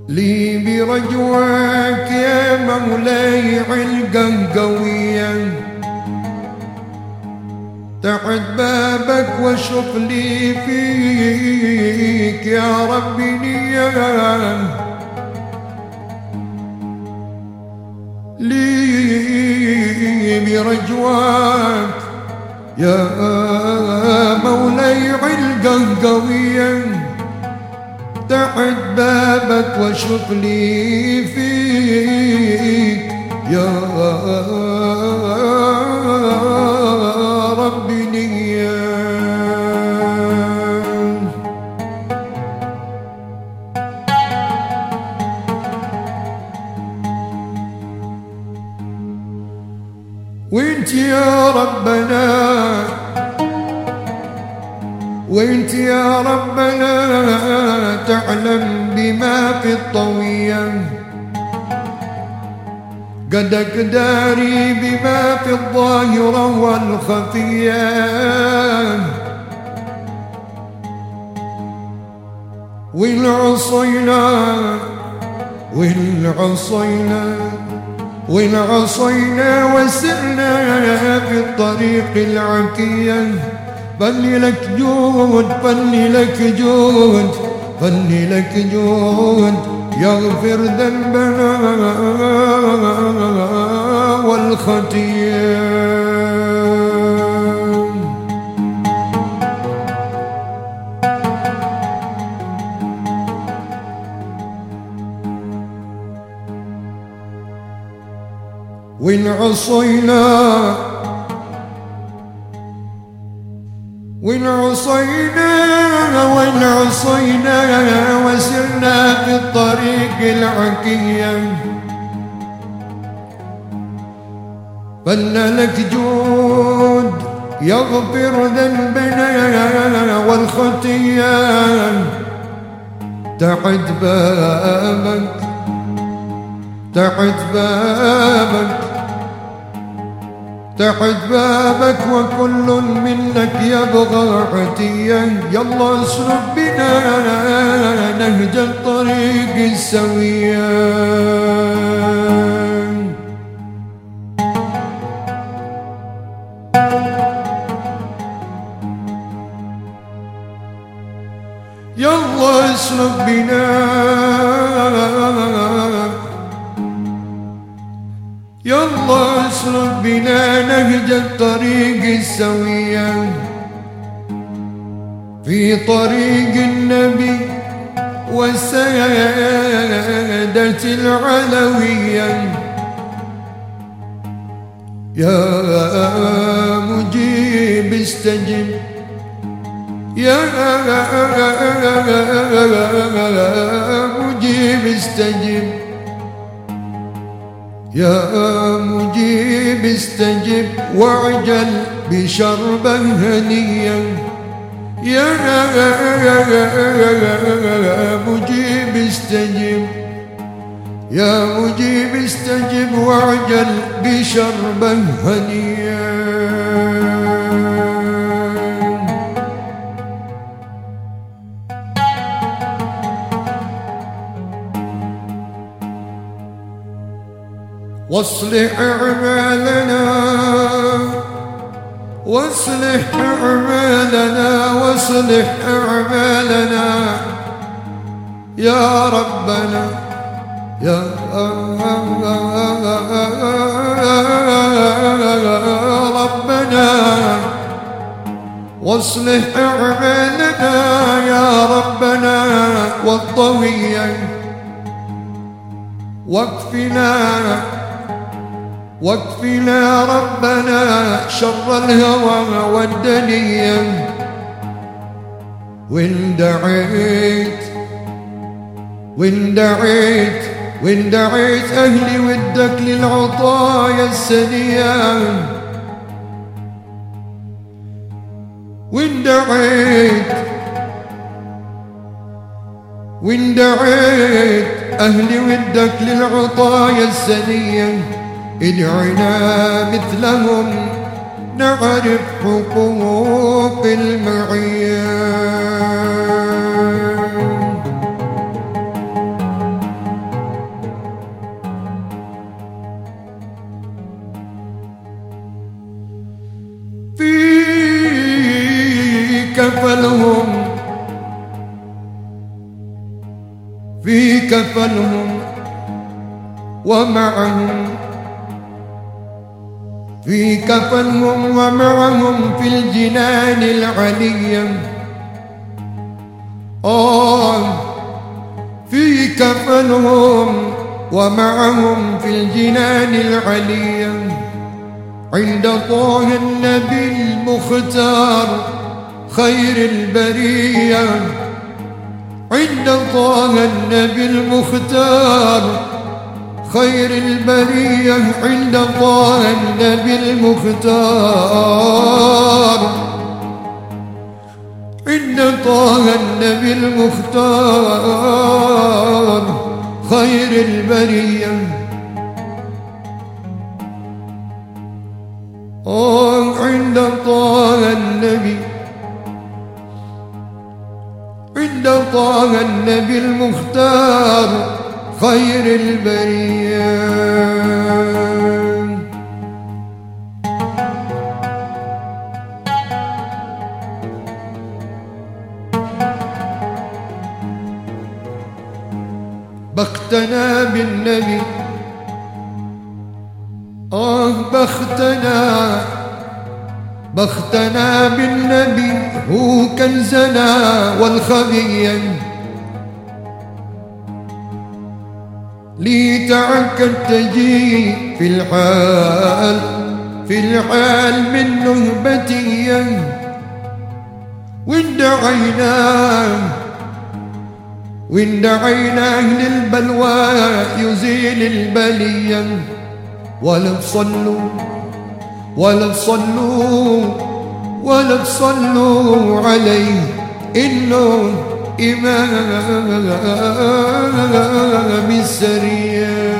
لي برجواك يا مولاي علقا قويا تحت بابك واشوف لي فيك يا ربي نية لي برجواك يا مولاي علقا قويا تحت بابك واشوف لي فيك يا ربي نية وانت يا ربنا وانت يا ربنا تعلم بما في الطوية قدك داري بما في الظاهرة والخفية والعصينا وسرنا في الطريق العكية فلي لك جود فلي لك جود فلي لك جود يغفر ذنبنا والخطيئة وإن عصينا وسرنا في الطريق العكية فلنا لك جود يغفر ذنبنا والخطيئة تحت بابك وكل منك يبغى عتيا يلا اسلك بنا نهج الطريق السويا يلا اسلك بنا يلا اسلك بنا نهج الطريق السوية في طريق النبي والسادة العلوية يا مجيب استجب يا مجيب استجب يا مجيب استجب واعجل بشربة هنيا يا مجيب استجب يا مجيب استجب واعجل بشربة هنيا واصلح أعمالنا واصلح أعمالنا يا ربنا يا ربنا واصلح أعمالنا يا ربنا والطوية واكفنا ربنا شر الهوى والدنيا وإن دعيت أهلي ودك للعطايا السنية وإن دعيت أهلي ودك للعطايا السنية ادعنا مثلهم نعرف حقوق المعية كفلهم ومعهم في الجنان العلية. في كفنهم ومعهم في الجنان العلية عند طه النبي المختار خير البرية. عند طه النبي المختار خير البرية. عند طه النبي المختار. عند طه النبي المختار خير البرية. عند طه النبي. عند طه النبي المختار خير البرية. بختنا بالنبي. بختنا بالنبي هو كنزنا والخبيا. ليتعك التجي في الحال من نهبتي. وإن دعيناه للبلوى يزيل البلية. ولا تصلوا عليه إنه إمام السرية.